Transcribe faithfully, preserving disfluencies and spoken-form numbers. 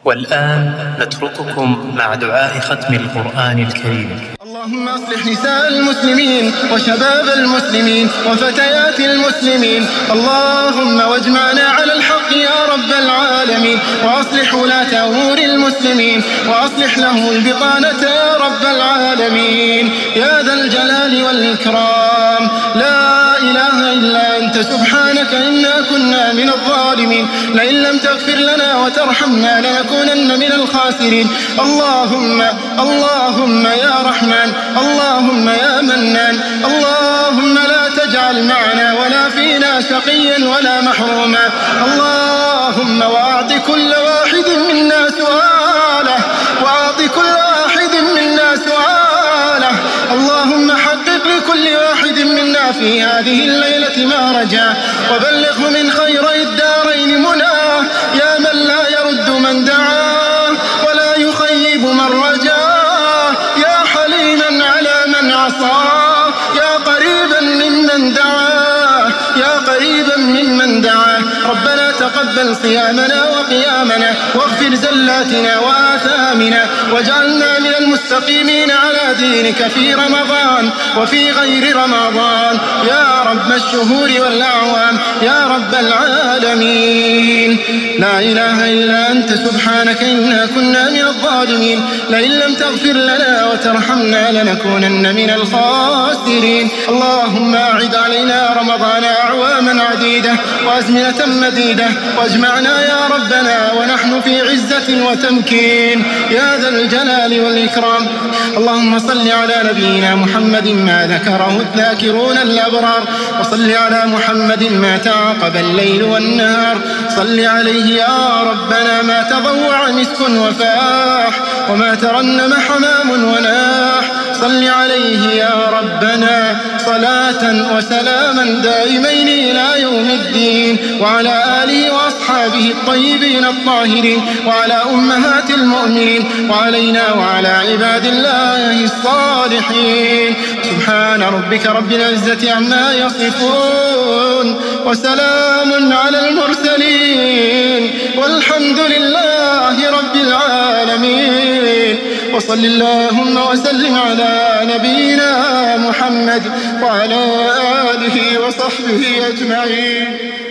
والآن نترككم مع دعاء ختم القرآن الكريم. اللهم اصلح نساء المسلمين وشباب المسلمين وفتيات المسلمين، اللهم واجمعنا على الحق يا رب العالمين، وأصلح ولاة أمور المسلمين وأصلح له البطانة يا رب العالمين يا ذا الجلال والإكرام. لا إله إلا أنت سبحانك إنا كنا من الظالمين، لئن لم تغفر لنا وترحمنا لنكونن من الخاسرين. اللهم اللهم يا رحمن، اللهم يا منان، اللهم لا تجعل معنا ولا فينا شقيا ولا محروما. اللهم وأعط كل واحد منا سؤاله، وأعط كل واحد منا سؤاله. اللهم حقق لكل واحد منا في هذه الليلة ما رجاه، وبلغه من خيري الدارين مناه، يا من لا يرد من دعاه ولا يخيب من رجاه، يا حليما على من عصاه، يا قريبا ممن دعاه، يا قريبا ممن دعاه. ربنا تقبل صيامنا وقيامنا، واغفر زلاتنا وآثامنا، واجعلنا من المستقيمين على دينك في رمضان وفي غير رمضان يا رب الشهور والأعوام يا رب العالمين. لا إله إلا أنت سبحانك إنا كنا من الظالمين، لئن لم تغفر لنا وترحمنا لنكونن من الخاسرين. اللهم أعد علينا رمضان أعواما عديدة وأزمنة مديدة، واجمعنا يا ربنا ونحن في عزة وتمكين يا ذا الجلال والإكرام. اللهم صل على نبينا محمد ما ذكره الذاكرون الأبرار، وصل على محمد ما تعاقب الليل والنهار. صل عليه يا ربنا ما تضوع مسك وفاح، وما ترنم حمام وناح. صل عليه يا ربنا صلاة وسلاما دائمين إلى يوم الدين، وعلى آله وأصحابه الطيبين الطاهرين، وعلى أمهات المؤمنين، وعلينا وعلى عباد الله الصالحين. سبحان ربك رب العزة عما يصفون، وسلام على المرسلين، والحمد لله رب العالمين. وصل اللهم وسلم على نبينا محمد وعلى آله وصحبه أجمعين.